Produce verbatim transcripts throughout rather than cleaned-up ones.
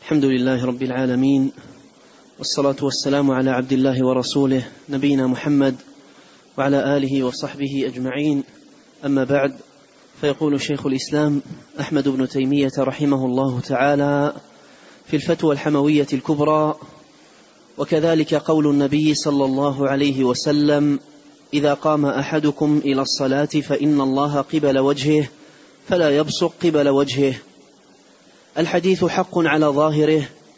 الحمد لله رب العالمين، والصلاة والسلام على عبد الله ورسوله نبينا محمد وعلى آله وصحبه أجمعين. أما بعد، فيقول شيخ الإسلام أحمد بن تيمية رحمه الله تعالى في الفتوى الحموية الكبرى: وكذلك قول النبي صلى الله عليه وسلم: إذا قام أحدكم إلى الصلاة فإن الله قبل وجهه فلا يبصق قبل وجهه. الحديث حق على ظاهره،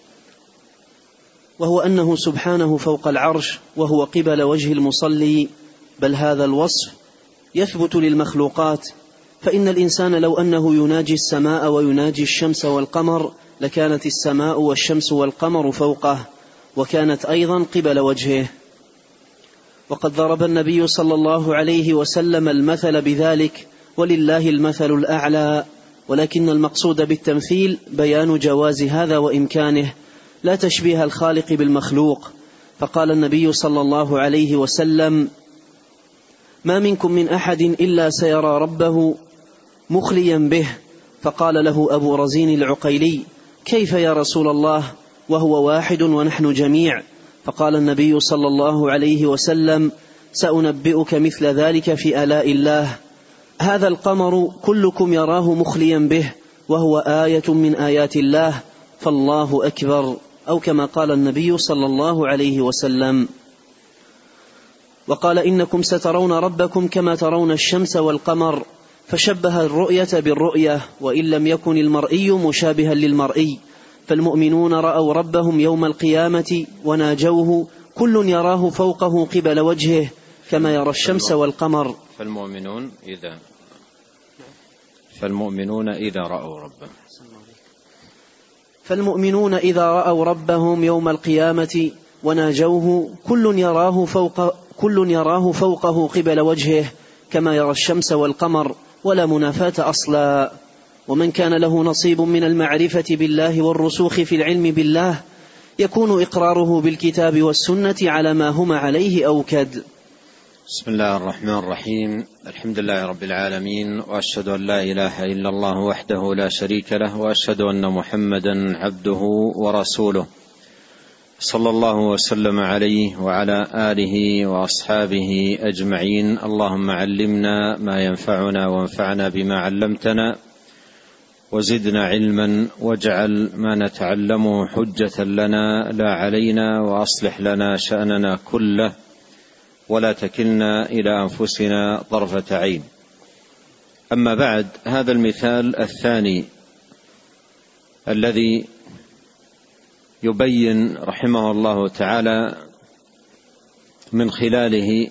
وهو أنه سبحانه فوق العرش وهو قبل وجه المصلي، بل هذا الوصف يثبت للمخلوقات، فإن الإنسان لو أنه يناجي السماء ويناجي الشمس والقمر لكانت السماء والشمس والقمر فوقه، وكانت أيضا قبل وجهه. وقد ضرب النبي صلى الله عليه وسلم المثل بذلك، ولله المثل الأعلى، ولكن المقصود بالتمثيل بيان جواز هذا وإمكانه، لا تشبيه الخالق بالمخلوق. فقال النبي صلى الله عليه وسلم: ما منكم من أحد إلا سيرى ربه مخليا به. فقال له أبو رزين العقيلي: كيف يا رسول الله وهو واحد ونحن جميع؟ فقال النبي صلى الله عليه وسلم: سأنبئك مثل ذلك في آلاء الله. هذا القمر كلكم يراه مخليا به، وهو آية من آيات الله، فالله أكبر، أو كما قال النبي صلى الله عليه وسلم. وقال: إنكم سترون ربكم كما ترون الشمس والقمر، فشبه الرؤية بالرؤية، وإن لم يكن المرئي مشابها للمرئي. فالمؤمنون رأوا ربهم يوم القيامة وناجوه، كل يراه فوقه قبل وجهه كما يرى الشمس والقمر. فالمؤمنون إذا فالمؤمنون إذا رأوا ربهم فالمؤمنون إذا رأوا ربهم يوم القيامة وناجوه، كل يراه فوق كل يراه فوقه قبل وجهه كما يرى الشمس والقمر، ولا منافاة أصلا. ومن كان له نصيب من المعرفة بالله والرسوخ في العلم بالله يكون إقراره بالكتاب والسنة على ما هما عليه أوكد. بسم الله الرحمن الرحيم. الحمد لله رب العالمين، وأشهد أن لا إله إلا الله وحده لا شريك له، وأشهد أن محمدا عبده ورسوله، صلى الله وسلم عليه وعلى آله وأصحابه أجمعين. اللهم علمنا ما ينفعنا وانفعنا بما علمتنا، وزدنا علما، واجعل ما نتعلمه حجة لنا لا علينا، وأصلح لنا شأننا كله، ولا تكلنا إلى أنفسنا طرفة عين. أما بعد، هذا المثال الثاني الذي يبين رحمه الله تعالى من خلاله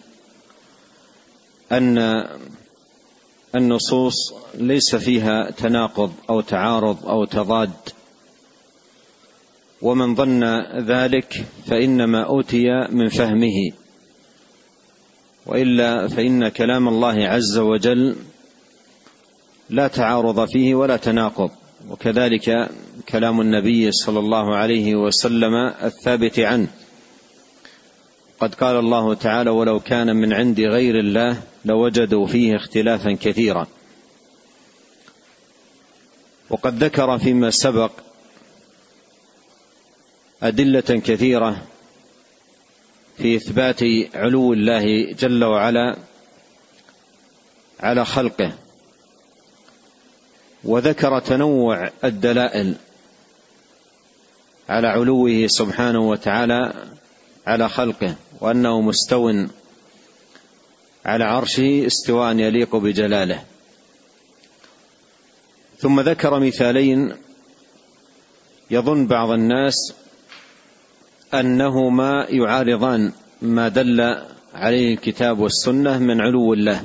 أن النصوص ليس فيها تناقض أو تعارض أو تضاد، ومن ظن ذلك فإنما أوتي من فهمه، وإلا فإن كلام الله عز وجل لا تعارض فيه ولا تناقض، وكذلك كلام النبي صلى الله عليه وسلم الثابت عنه. قد قال الله تعالى: ولو كان من عند غير الله لوجدوا فيه اختلافا كثيرا. وقد ذكر فيما سبق أدلة كثيرة في إثبات علو الله جل وعلا على خلقه، وذكر تنوع الدلائل على علوه سبحانه وتعالى على خلقه، وأنه مستو على عرشه استواء يليق بجلاله. ثم ذكر مثالين يظن بعض الناس أنهما يعارضان ما دل عليه الكتاب والسنة من علو الله.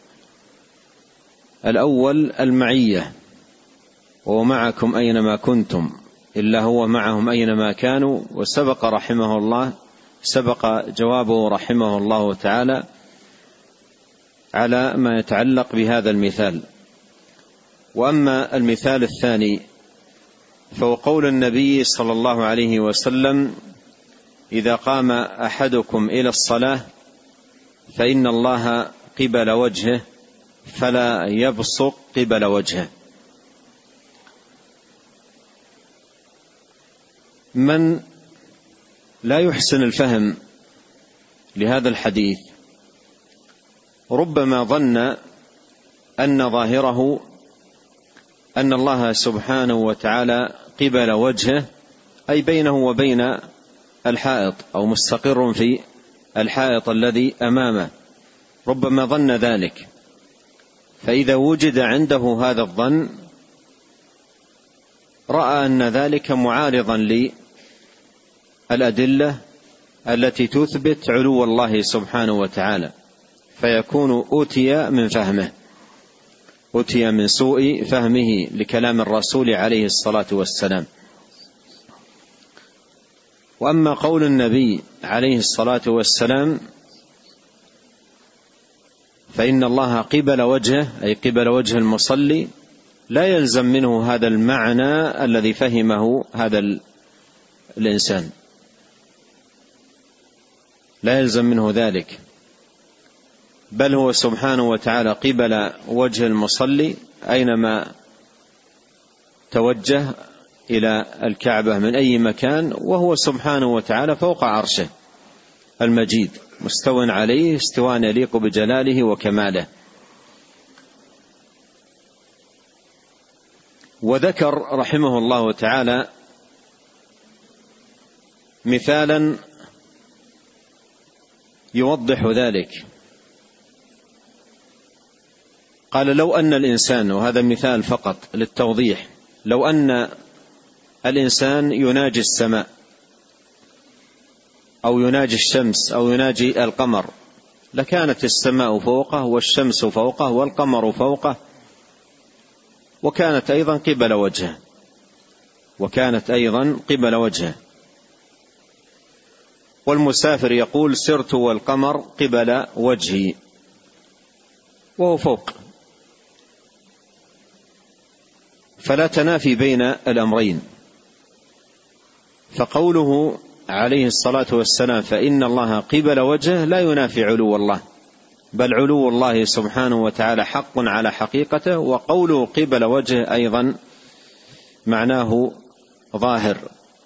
الأول المعية، وهو معكم أينما كنتم، إلا هو معهم أينما كانوا. وسبق رحمه الله سبق جوابه رحمه الله تعالى على ما يتعلق بهذا المثال. وأما المثال الثاني فهو قول النبي صلى الله عليه وسلم: إذا قام أحدكم إلى الصلاة فإن الله قبل وجهه فلا يبصق قبل وجهه. من لا يحسن الفهم لهذا الحديث ربما ظن أن ظاهره أن الله سبحانه وتعالى قبل وجهه أي بينه وبين الحائط أو مستقر في الحائط الذي أمامه، ربما ظن ذلك، فإذا وجد عنده هذا الظن رأى أن ذلك معارضا للأدلة التي تثبت علو الله سبحانه وتعالى، فيكون أوتي من فهمه أوتي من سوء فهمه لكلام الرسول عليه الصلاة والسلام. وأما قول النبي عليه الصلاة والسلام فإن الله قبل وجهه أي قبل وجه المصلي، لا يلزم منه هذا المعنى الذي فهمه هذا الإنسان، لا يلزم منه ذلك، بل هو سبحانه وتعالى قبل وجه المصلي أينما توجه إلى الكعبة من أي مكان، وهو سبحانه وتعالى فوق عرشه المجيد مستو عليه استواء يليق بجلاله وكماله. وذكر رحمه الله تعالى مثالا يوضح ذلك، قال لو أن الإنسان، وهذا مثال فقط للتوضيح، لو أن الإنسان يناجي السماء أو يناجي الشمس أو يناجي القمر، لكانت السماء فوقه والشمس فوقه والقمر فوقه، وكانت أيضا قبل وجهه وكانت أيضا قبل وجهه والمسافر يقول سرت والقمر قبل وجهي وهو فوق، فلا تنافي بين الأمرين. فقوله عليه الصلاة والسلام فإن الله قبل وجهه لا ينافي علو الله، بل علو الله سبحانه وتعالى حق على حقيقته، وقوله قبل وجهه أيضا معناه ظاهر.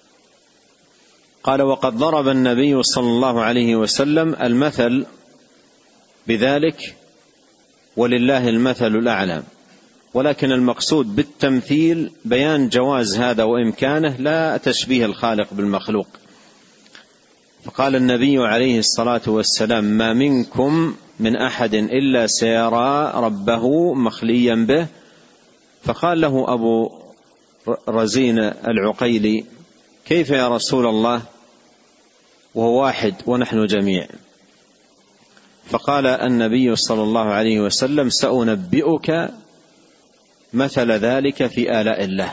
قال وقد ضرب النبي صلى الله عليه وسلم المثل بذلك ولله المثل الأعلى، ولكن المقصود بالتمثيل بيان جواز هذا وإمكانه، لا تشبيه الخالق بالمخلوق. فقال النبي عليه الصلاة والسلام ما منكم من أحد إلا سيرى ربه مخليا به، فقال له أبو رزين العقيلي كيف يا رسول الله وهو واحد ونحن جميع؟ فقال النبي صلى الله عليه وسلم سأنبئك مثل ذلك في آلاء الله.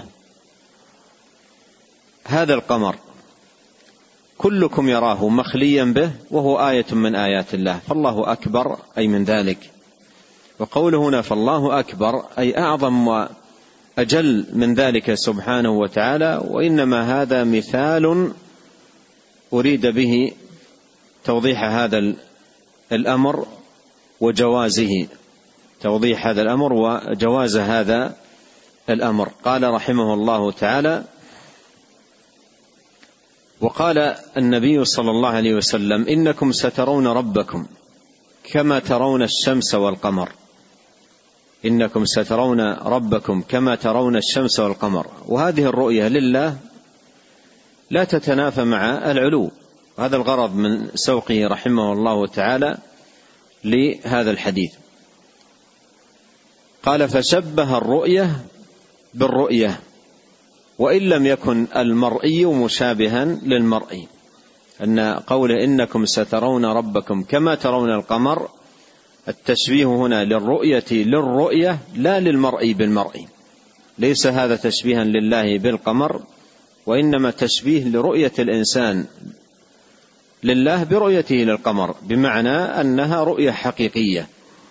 هذا القمر كلكم يراه مخليا به وهو آية من آيات الله، فالله أكبر أي من ذلك. وقوله هنا فالله أكبر أي أعظم وأجل من ذلك سبحانه وتعالى، وإنما هذا مثال أريد به توضيح هذا الأمر وجوازه، توضيح هذا الأمر وجواز هذا الأمر. قال رحمه الله تعالى وقال النبي صلى الله عليه وسلم إنكم سترون ربكم كما ترون الشمس والقمر، إنكم سترون ربكم كما ترون الشمس والقمر. وهذه الرؤية لله لا تتنافى مع العلو، هذا الغرض من سوقه رحمه الله تعالى لهذا الحديث. قال فشبه الرؤية بالرؤية وإن لم يكن المرئي مشابها للمرئي، أن قوله إنكم سترون ربكم كما ترون القمر، التشبيه هنا للرؤية للرؤية لا للمرئي بالمرئي، ليس هذا تشبيها لله بالقمر، وإنما تشبيه لرؤية الإنسان لله برؤيته للقمر، بمعنى أنها رؤية حقيقية.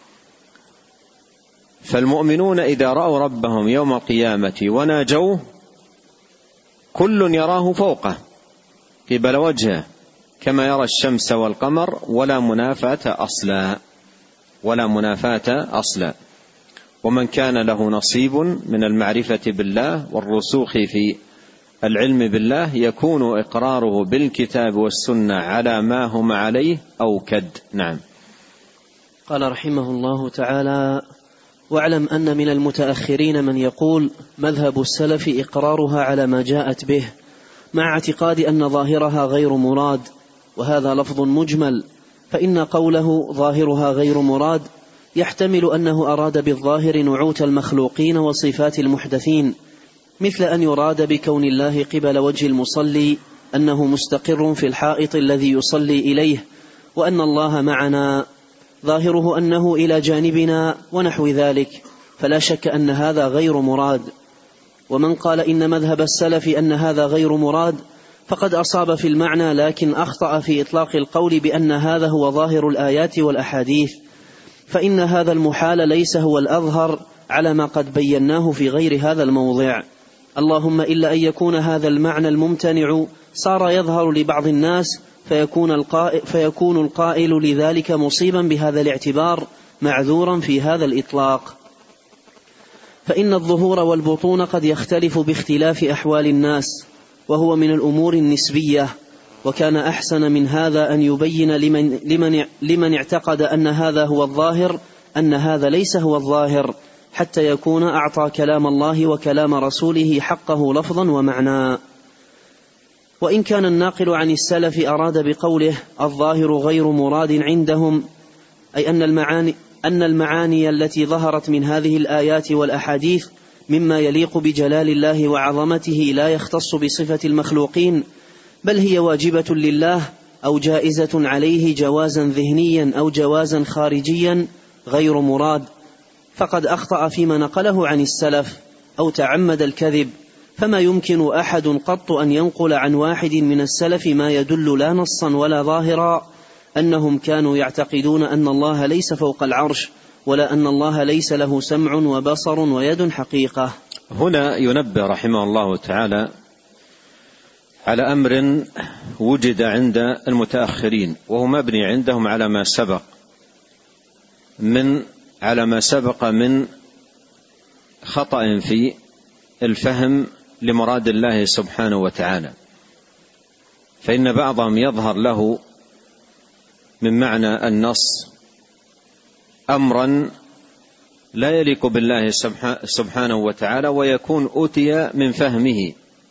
فالمؤمنون إذا رأوا ربهم يوم القيامة وناجوه كل يراه فوقه قبل وجهه كما يرى الشمس والقمر، ولا منافاة أصلا ولا منافاة أصلا. ومن كان له نصيب من المعرفة بالله والرسوخ في العلم بالله يكون إقراره بالكتاب والسنة على ما هم عليه أوكد. نعم. قال رحمه الله تعالى: واعلم أن من المتأخرين من يقول مذهب السلف إقرارها على ما جاءت به مع اعتقاد أن ظاهرها غير مراد، وهذا لفظ مجمل، فإن قوله ظاهرها غير مراد يحتمل أنه أراد بالظاهر نعوت المخلوقين وصفات المحدثين، مثل أن يراد بكون الله قبل وجه المصلي أنه مستقر في الحائط الذي يصلي إليه، وأن الله معنا ظاهره أنه إلى جانبنا ونحو ذلك، فلا شك أن هذا غير مراد. ومن قال إن مذهب السلف أن هذا غير مراد فقد أصاب في المعنى، لكن أخطأ في إطلاق القول بأن هذا هو ظاهر الآيات والأحاديث، فإن هذا المحال ليس هو الأظهر على ما قد بيناه في غير هذا الموضع، اللهم إلا أن يكون هذا المعنى الممتنع صار يظهر لبعض الناس فيكون القائل, فيكون القائل لذلك مصيبا بهذا الاعتبار معذورا في هذا الإطلاق. فإن الظهور والبطون قد يختلف باختلاف أحوال الناس، وهو من الأمور النسبية، وكان أحسن من هذا أن يبين لمن, لمن, لمن اعتقد أن هذا هو الظاهر أن هذا ليس هو الظاهر، حتى يكون أعطى كلام الله وكلام رسوله حقه لفظا ومعنى. وإن كان الناقل عن السلف أراد بقوله الظاهر غير مراد عندهم، أي أن المعاني, أن المعاني التي ظهرت من هذه الآيات والأحاديث مما يليق بجلال الله وعظمته لا يختص بصفة المخلوقين، بل هي واجبة لله أو جائزة عليه جوازا ذهنيا أو جوازا خارجيا غير مراد، فقد أخطأ فيما نقله عن السلف أو تعمد الكذب، فما يمكن أحد قط أن ينقل عن واحد من السلف ما يدل لا نصا ولا ظاهرا أنهم كانوا يعتقدون أن الله ليس فوق العرش، ولا أن الله ليس له سمع وبصر ويد حقيقة. هنا ينبه رحمه الله تعالى على أمر وجد عند المتأخرين، وهو مبني عندهم على ما سبق من على ما سبق من خطأ في الفهم لمراد الله سبحانه وتعالى. فإن بعضهم يظهر له من معنى النص أمرا لا يليق بالله سبحانه وتعالى، ويكون أتي من فهمه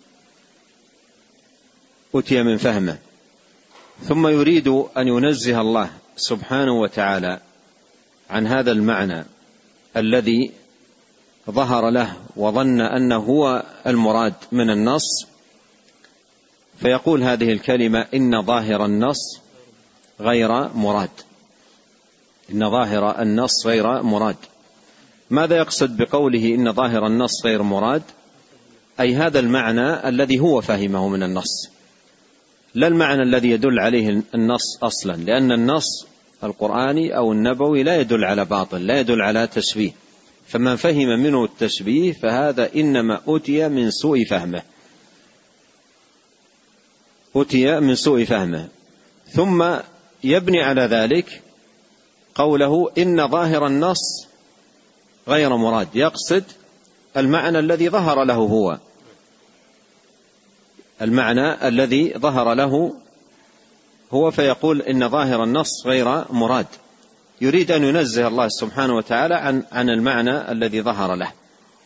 أتي من فهمه ثم يريد أن ينزه الله سبحانه وتعالى عن هذا المعنى الذي ظهر له وظن أنه هو المراد من النص، فيقول هذه الكلمة إن ظاهر النص غير مراد، إن ظاهر النص غير مراد. ماذا يقصد بقوله إن ظاهر النص غير مراد؟ أي هذا المعنى الذي هو فهمه من النص، لا المعنى الذي يدل عليه النص أصلا، لأن النص القرآني أو النبوي لا يدل على باطل، لا يدل على تشبيه، فمن فهم منه التشبيه فهذا إنما أتي من سوء فهمه أتي من سوء فهمه ثم يبني على ذلك قوله إن ظاهر النص غير مراد، يقصد المعنى الذي ظهر له هو المعنى الذي ظهر له هو فيقول إن ظاهر النص غير مراد، يريد أن ينزه الله سبحانه وتعالى عن, عن المعنى الذي ظهر له.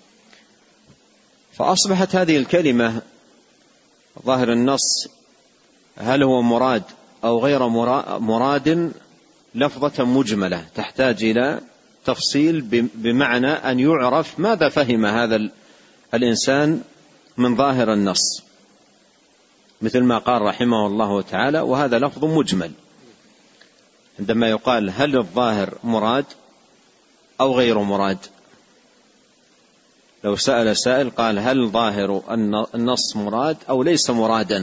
فأصبحت هذه الكلمة ظاهر النص هل هو مراد أو غير مراد لفظة مجملة تحتاج إلى تفصيل بمعنى أن يعرف ماذا فهم هذا الإنسان من ظاهر النص، مثل ما قال رحمه الله تعالى وهذا لفظ مجمل. عندما يقال هل الظاهر مراد أو غير مراد، لو سأل سائل قال هل ظاهر النص مراد أو ليس مرادا،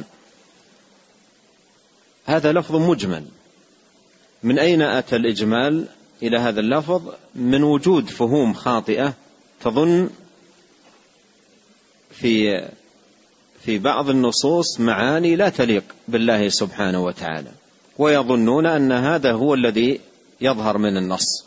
هذا لفظ مجمل. من أين أتى الإجمال إلى هذا اللفظ؟ من وجود فهوم خاطئة تظن في في بعض النصوص معاني لا تليق بالله سبحانه وتعالى، ويظنون أن هذا هو الذي يظهر من النص.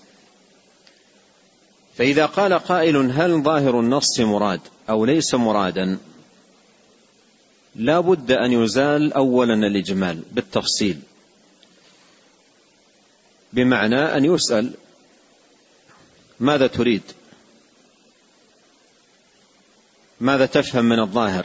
فإذا قال قائل هل ظاهر النص مراد أو ليس مرادا، لا بد أن يزال أولا الإجمال بالتفصيل، بمعنى أن يسأل ماذا تريد، ماذا تفهم من الظاهر.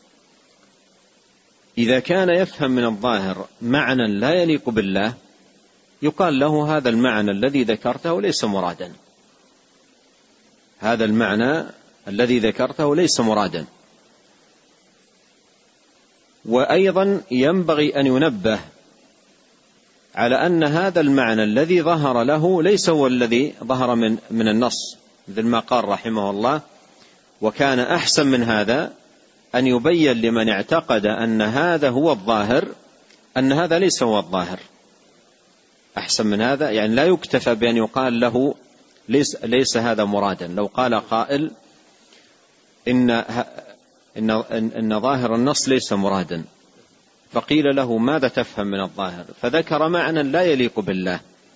إذا كان يفهم من الظاهر معنى لا يليق بالله يقال له هذا المعنى الذي ذكرته ليس مرادا، هذا المعنى الذي ذكرته ليس مرادا. وأيضا ينبغي أن ينبه على أن هذا المعنى الذي ظهر له ليس هو الذي ظهر من, من النص، مثل ما قال رحمه الله: وكان أحسن من هذا أن يبين لمن اعتقد أن هذا هو الظاهر أن هذا ليس هو الظاهر. أحسن من هذا يعني لا يكتفى بأن يقال له ليس, ليس هذا مرادا. لو قال قائل إن, إن, إن ظاهر النص ليس مرادا، فقيل له ماذا تفهم من الظاهر، فذكر معنى لا يليق بالله،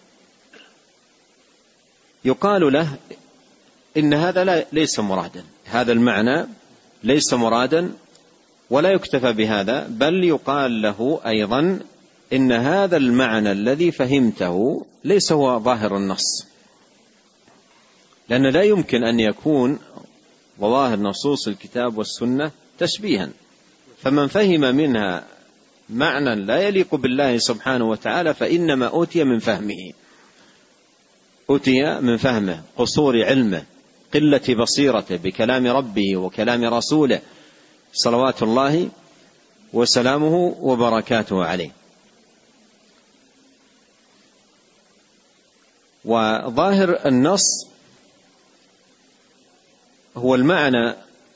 يقال له إن هذا لا ليس مرادا، هذا المعنى ليس مرادا، ولا يكتفى بهذا، بل يقال له أيضا إن هذا المعنى الذي فهمته ليس هو ظاهر النص، لأن لا يمكن أن يكون ظواهر نصوص الكتاب والسنة تشبيها، فمن فهم منها معنى لا يليق بالله سبحانه وتعالى فإنما أوتي من فهمه، أوتي من فهمه، قصور علمه، قلة بصيرته بكلام ربه وكلام رسوله صلوات الله وسلامه وبركاته عليه. وظاهر النص هو المعنى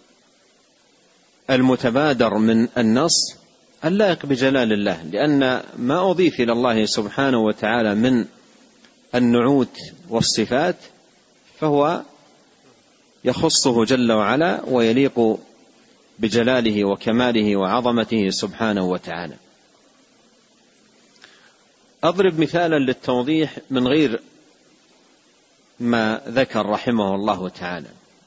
المتبادر من النص اللائق بجلال الله، لأن ما أضيف إلى الله سبحانه وتعالى من النعوت والصفات فهو يخصه جل وعلا ويليق بجلاله وكماله وعظمته سبحانه وتعالى. أضرب مثالا للتوضيح من غير ما ذكر رحمه الله تعالى.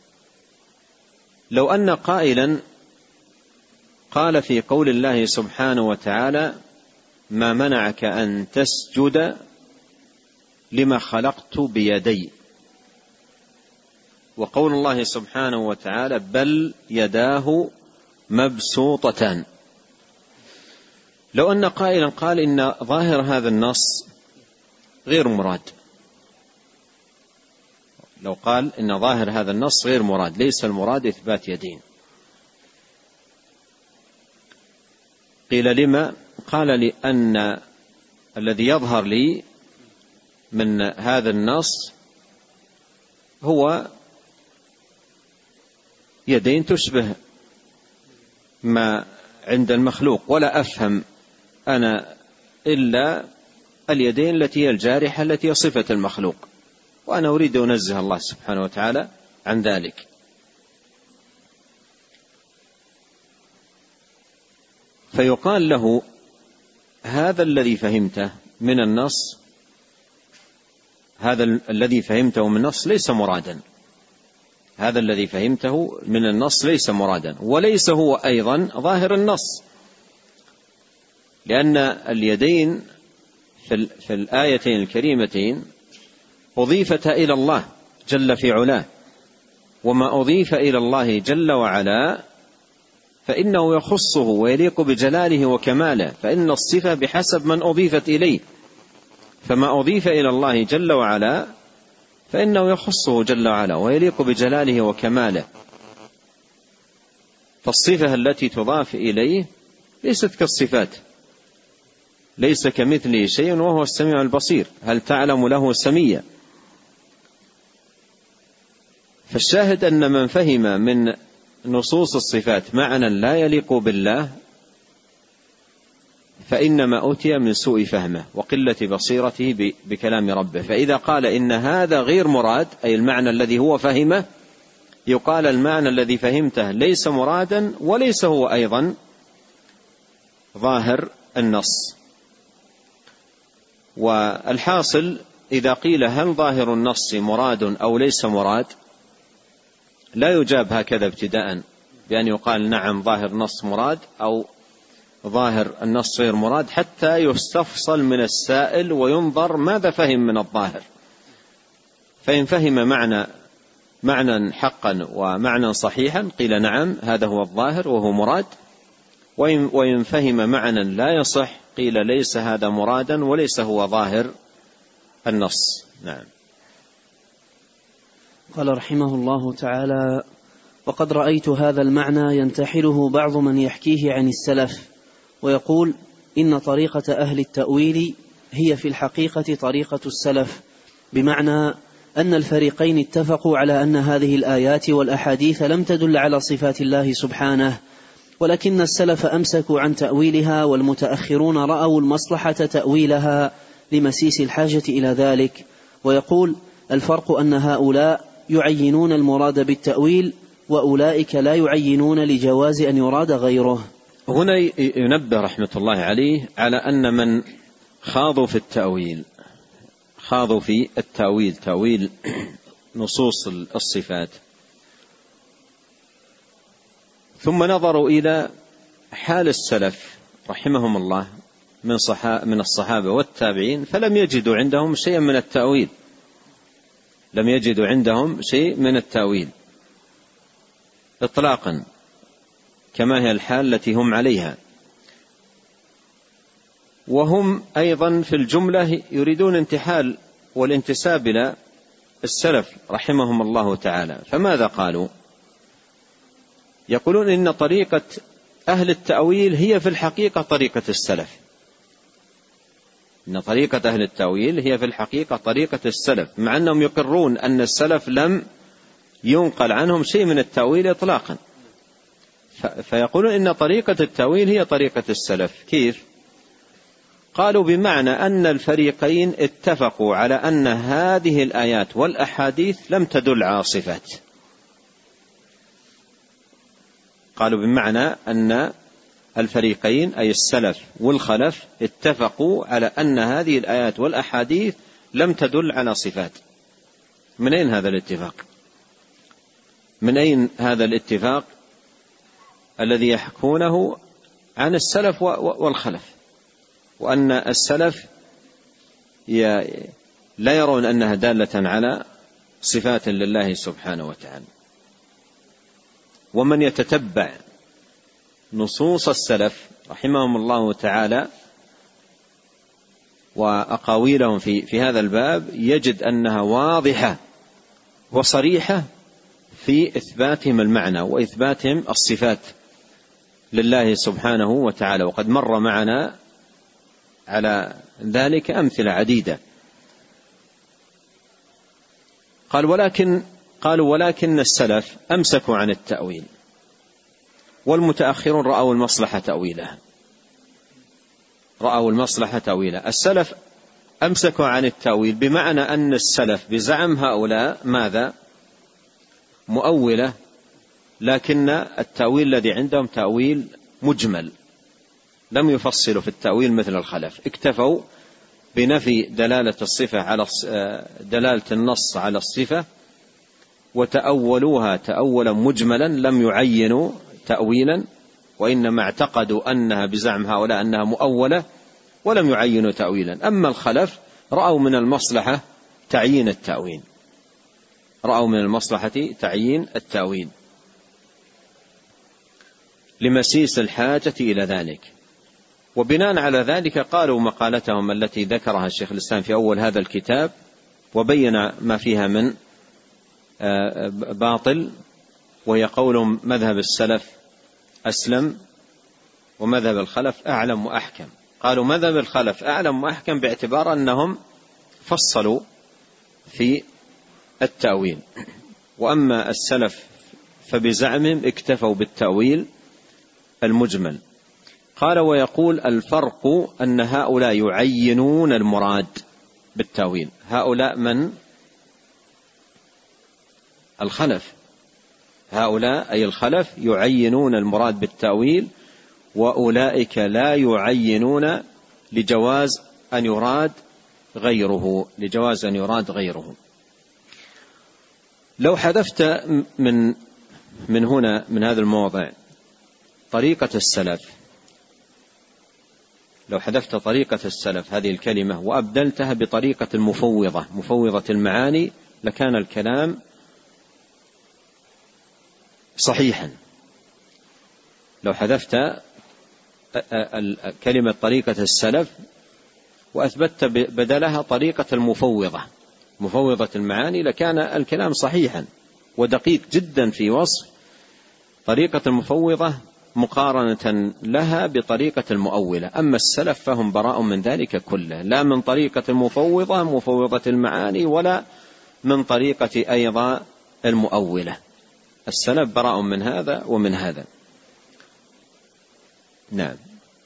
لو أن قائلا قال في قول الله سبحانه وتعالى: ما منعك أن تسجد لما خلقت بيدي، وقول الله سبحانه وتعالى: بل يداه مبسوطتان. لو أن قائلا قال إن ظاهر هذا النص غير مراد، لو قال إن ظاهر هذا النص غير مراد، ليس المراد إثبات يدين، قيل لما؟ قال لأن الذي يظهر لي من هذا النص هو يدين تشبه ما عند المخلوق، ولا أفهم أنا إلا اليدين التي هي الجارحة التي هي صفة المخلوق، وأنا أريد أن أنزه الله سبحانه وتعالى عن ذلك. فيقال له: هذا الذي فهمته من النص، هذا الذي فهمته من النص ليس مرادا، هذا الذي فهمته من النص ليس مرادا، وليس هو أيضا ظاهر النص، لأن اليدين في الآيتين الكريمتين أضيفتا إلى الله جل في علاه، وما أضيف إلى الله جل وعلا فإنه يخصه ويليق بجلاله وكماله، فإن الصفة بحسب من أضيفت إليه، فما أضيف إلى الله جل وعلا فإنه يخصه جل وعلا ويليق بجلاله وكماله. فالصفة التي تضاف إليه ليست كالصفات، ليس كمثله شيء وهو السميع البصير، هل تعلم له سميا. فالشاهد أن من فهم من نصوص الصفات معنى لا يليق بالله فإنما أوتي من سوء فهمه وقلة بصيرته بكلام ربه. فإذا قال إن هذا غير مراد، أي المعنى الذي هو فهمه، يقال المعنى الذي فهمته ليس مرادا وليس هو أيضا ظاهر النص. والحاصل إذا قيل هل ظاهر النص مراد أو ليس مراد، لا يجاب هكذا ابتداء بأن يقال نعم ظاهر النص مراد أو ظاهر النص غير مراد حتى يستفصل من السائل وينظر ماذا فهم من الظاهر، فإن فهم معنى معنى حقا ومعنى صحيحا قيل نعم هذا هو الظاهر وهو مراد، وإن فهم معنى لا يصح قيل ليس هذا مرادا وليس هو ظاهر النص. نعم. قال رحمه الله تعالى: وقد رأيت هذا المعنى ينتحله بعض من يحكيه عن السلف ويقول إن طريقة أهل التأويل هي في الحقيقة طريقة السلف، بمعنى أن الفريقين اتفقوا على أن هذه الآيات والأحاديث لم تدل على صفات الله سبحانه، ولكن السلف أمسكوا عن تأويلها، والمتأخرون رأوا المصلحة تأويلها لمسيس الحاجة إلى ذلك. ويقول الفرق أن هؤلاء يعينون المراد بالتأويل وأولئك لا يعينون لجواز أن يراد غيره. هنا ينبه رحمة الله عليه على أن من خاضوا في التأويل خاضوا في التأويل تأويل نصوص الصفات ثم نظروا إلى حال السلف رحمهم الله من من الصحابة والتابعين فلم يجدوا عندهم شيئا من التأويل لم يجدوا عندهم شيء من التأويل إطلاقا كما هي الحال التي هم عليها، وهم أيضا في الجملة يريدون انتحال والانتساب إلى السلف رحمهم الله تعالى. فماذا قالوا؟ يقولون إن طريقة أهل التأويل هي في الحقيقة طريقة السلف، إن طريقة أهل التأويل هي في الحقيقة طريقة السلف، مع أنهم يقرون أن السلف لم ينقل عنهم شيء من التأويل إطلاقا، فيقولون إن طريقة التأويل هي طريقة السلف. كيف؟ قالوا بمعنى أن الفريقين اتفقوا على أن هذه الآيات والأحاديث لم تدل على صفات. قالوا بمعنى أن الفريقين أي السلف والخلف اتفقوا على أن هذه الآيات والأحاديث لم تدل على صفات. من أين هذا الاتفاق؟ من أين هذا الاتفاق الذي يحكونه عن السلف والخلف، وأن السلف لا يرون أنها دالة على صفات لله سبحانه وتعالى؟ ومن يتتبع نصوص السلف رحمهم الله تعالى وأقاويلهم في في هذا الباب يجد أنها واضحة وصريحة في إثباتهم المعنى وإثباتهم الصفات لله سبحانه وتعالى، وقد مر معنا على ذلك أمثلة عديدة. قال ولكن قالوا ولكن السلف أمسكوا عن التأويل والمتأخرون رأوا المصلحة تأويلها رأوا المصلحة تأويلها. السلف أمسكوا عن التأويل بمعنى أن السلف بزعم هؤلاء ماذا؟ مؤولة، لكن التأويل الذي عندهم تأويل مجمل، لم يفصلوا في التأويل مثل الخلف، اكتفوا بنفي دلالة الصفة على دلالة النص على الصفة وتأولوها تأولا مجملا، لم يعينوا تأويلا، وإنما اعتقدوا أنها بزعم هؤلاء أنها مؤولة ولم يعينوا تأويلا. أما الخلف رأوا من المصلحة تعيين التأويل رأوا من المصلحة تعيين التأويل لمسيس الحاجة إلى ذلك، وبناء على ذلك قالوا مقالتهم التي ذكرها الشيخ الإسلام في أول هذا الكتاب وبين ما فيها من باطل، وهي قولهم مذهب السلف أسلم ومذهب الخلف أعلم وأحكم. قالوا مذهب الخلف أعلم وأحكم باعتبار أنهم فصلوا في التأويل، وأما السلف فبزعمهم اكتفوا بالتأويل المجمل. قال ويقول الفرق أن هؤلاء يعينون المراد بالتأويل. هؤلاء من؟ الخلف، هؤلاء أي الخلف يعينون المراد بالتأويل، وأولئك لا يعينون لجواز أن يراد غيره لجواز أن يراد غيره. لو حذفت من من هنا من هذا الموضع طريقة السلف لو حذفت طريقة السلف هذه الكلمة وأبدلتها بطريقة المفوضة، مفوضة المعاني، لكان الكلام صحيحا. لو حذفت كلمة طريقة السلف وأثبتت بدلها طريقة المفوضة، مفوضة المعاني، لكان الكلام صحيحا ودقيق جدا في وصف طريقة المفوضة مقارنة لها بطريقة المؤولة. أما السلف فهم براء من ذلك كله، لا من طريقة المفوضة مفوضة المعاني ولا من طريقة أيضا المؤولة. السلف براء من هذا ومن هذا. نعم.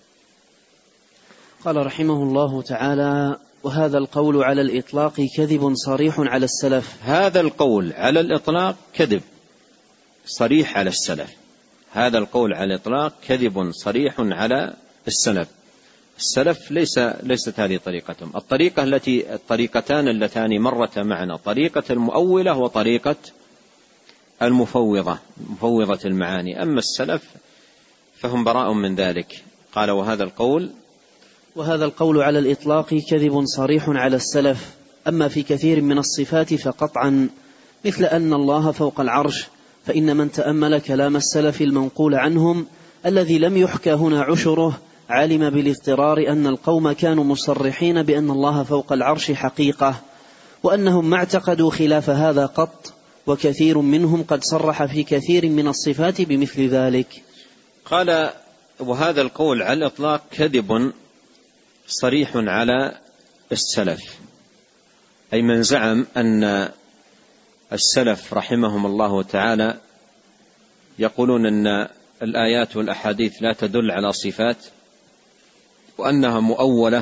قال رحمه الله تعالى: وهذا القول على الإطلاق كذب صريح على السلف. هذا القول على الإطلاق كذب صريح على السلف. هذا القول على الإطلاق كذب صريح على السلف. السلف ليس ليست هذه طريقتهم. الطريقة التي الطريقتان اللتان مرتا معنا طريقة المؤولة وطريقة المفوضة، مفوضة المعاني. أما السلف فهم براء من ذلك. قال: وهذا القول وهذا القول على الإطلاق كذب صريح على السلف. أما في كثير من الصفات فقطعا، مثل أن الله فوق العرش، فإن من تأمل كلام السلف المنقول عنهم الذي لم يحكى هنا عشره علم بالاضطرار أن القوم كانوا مصرحين بأن الله فوق العرش حقيقة، وأنهم ما اعتقدوا خلاف هذا قط، وكثير منهم قد صرح في كثير من الصفات بمثل ذلك. قال: وهذا القول على الإطلاق كذب صريح على السلف، أي من زعم أن السلف رحمهم الله تعالى يقولون أن الآيات والأحاديث لا تدل على صفات وأنها مؤولة،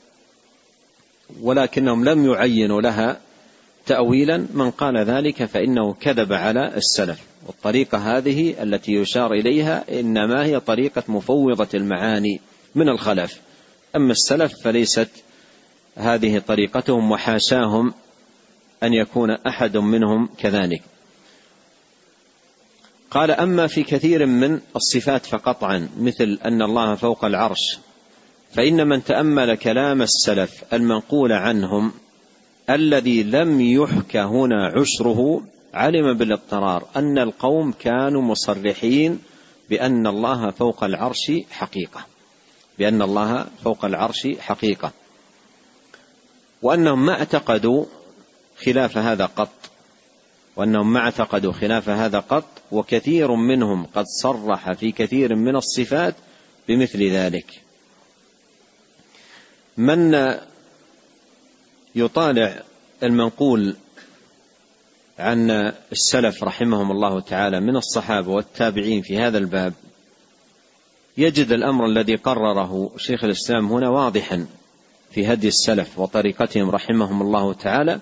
ولكنهم لم يعينوا لها تأويلا. من قال ذلك فإنه كذب على السلف. والطريقة هذه التي يشار إليها إنما هي طريقة مفوضة المعاني من الخلف. أما السلف فليست هذه طريقتهم، وحاشاهم أن يكون أحد منهم كذلك. قال: أما في كثير من الصفات فقطعا، مثل أن الله فوق العرش، فإن من تأمل كلام السلف المنقول عنهم الذي لم يحكى هنا عشره علم بالاضطرار أن القوم كانوا مصرحين بأن الله فوق العرش حقيقة، بأن الله فوق العرش حقيقة، وأنهم ما اعتقدوا خلاف هذا قط، وأنهم ما اعتقدوا خلاف هذا قط، وكثير منهم قد صرح في كثير من الصفات بمثل ذلك. من يطالع المنقول عن السلف رحمهم الله تعالى من الصحابة والتابعين في هذا الباب يجد الأمر الذي قرره شيخ الإسلام هنا واضحا في هدي السلف وطريقتهم رحمهم الله تعالى،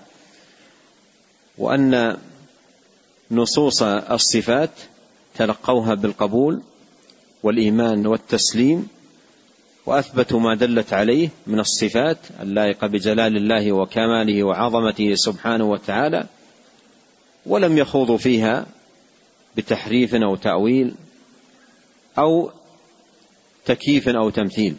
وأن نصوص الصفات تلقوها بالقبول والإيمان والتسليم، وأثبتوا ما دلت عليه من الصفات اللائقة بجلال الله وكماله وعظمته سبحانه وتعالى، ولم يخوضوا فيها بتحريف أو تأويل أو تكييف أو تمثيل،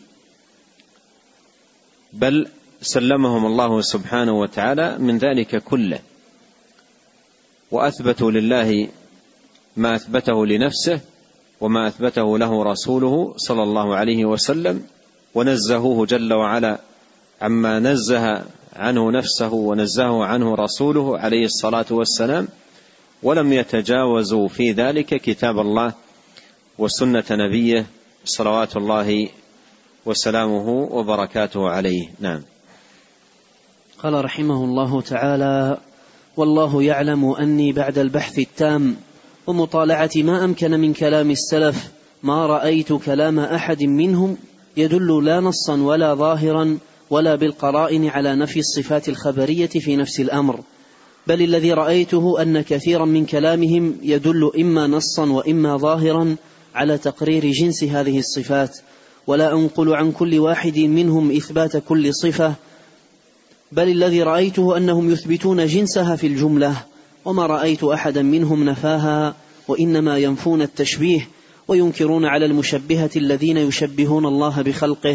بل سلمهم الله سبحانه وتعالى من ذلك كله، وأثبتوا لله ما أثبته لنفسه وما أثبته له رسوله صلى الله عليه وسلم، ونزهوه جل وعلا عما نزه عنه نفسه ونزهه عنه رسوله عليه الصلاة والسلام، ولم يتجاوزوا في ذلك كتاب الله وسنة نبيه صلوات الله وسلامه وبركاته عليه. نعم. قال رحمه الله تعالى: والله يعلم أني بعد البحث التام ومطالعة ما أمكن من كلام السلف ما رأيت كلام أحد منهم يدل لا نصا ولا ظاهرا ولا بالقرائن على نفي الصفات الخبرية في نفس الأمر، بل الذي رأيته أن كثيرا من كلامهم يدل إما نصا وإما ظاهرا على تقرير جنس هذه الصفات، ولا أنقل عن كل واحد منهم إثبات كل صفة، بل الذي رأيته أنهم يثبتون جنسها في الجملة، وما رأيت أحدا منهم نفاها، وإنما ينفون التشبيه وينكرون على المشبهة الذين يشبهون الله بخلقه،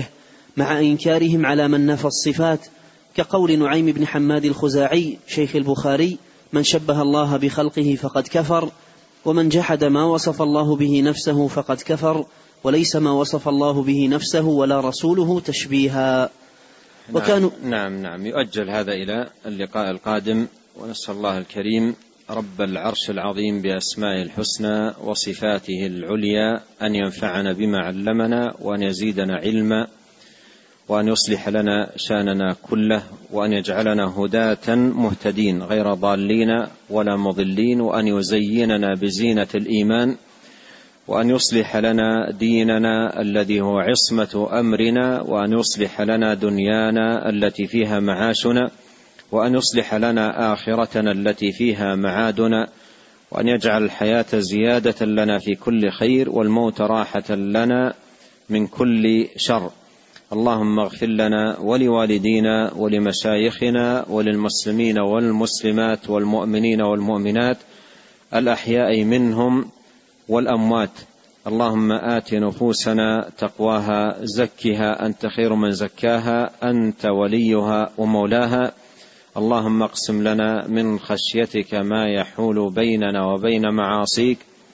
مع إنكارهم على من نفى الصفات، كقول نعيم بن حماد الخزاعي شيخ البخاري: من شبه الله بخلقه فقد كفر، ومن جحد ما وصف الله به نفسه فقد كفر، وليس ما وصف الله به نفسه ولا رسوله تشبيها. وكانوا نعم نعم يؤجل هذا إلى اللقاء القادم، ونسأل الله الكريم رب العرش العظيم بأسمائه الحسنى وصفاته العليا أن ينفعنا بما علمنا، وأن يزيدنا علما، وأن يصلح لنا شأننا كله، وأن يجعلنا هداة مهتدين غير ضالين ولا مضلين، وأن يزيننا بزينة الإيمان، وأن يصلح لنا ديننا الذي هو عصمة أمرنا، وأن يصلح لنا دنيانا التي فيها معاشنا، وأن يصلح لنا آخرتنا التي فيها معادنا، وأن يجعل الحياة زيادة لنا في كل خير، والموت راحة لنا من كل شر. اللهم اغفر لنا ولوالدينا ولمشايخنا وللمسلمين والمسلمات والمؤمنين والمؤمنات الأحياء منهم والأموات. اللهم آت نفوسنا تقواها، زكها أنت خير من زكاها، أنت وليها ومولاها. اللهم اقسم لنا من خشيتك ما يحول بيننا وبين معاصيك،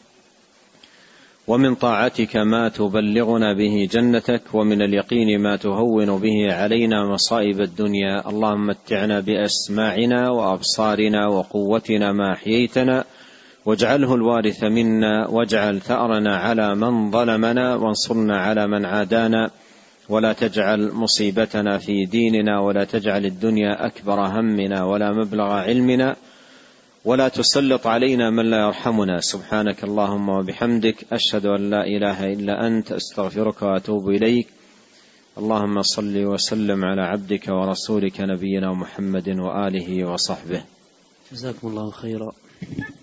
ومن طاعتك ما تبلغنا به جنتك، ومن اليقين ما تهون به علينا مصائب الدنيا. اللهم متعنا بأسماعنا وأبصارنا وقوتنا ما أحييتنا، واجعله الوارث منا، واجعل ثأرنا على من ظلمنا، وانصرنا على من عادانا، ولا تجعل مصيبتنا في ديننا، ولا تجعل الدنيا أكبر همنا ولا مبلغ علمنا، ولا تسلط علينا من لا يرحمنا. سبحانك اللهم وبحمدك، أشهد أن لا إله إلا أنت، أستغفرك وأتوب إليك. اللهم صل وسلم على عبدك ورسولك نبينا محمد وآله وصحبه. جزاكم الله خيرا.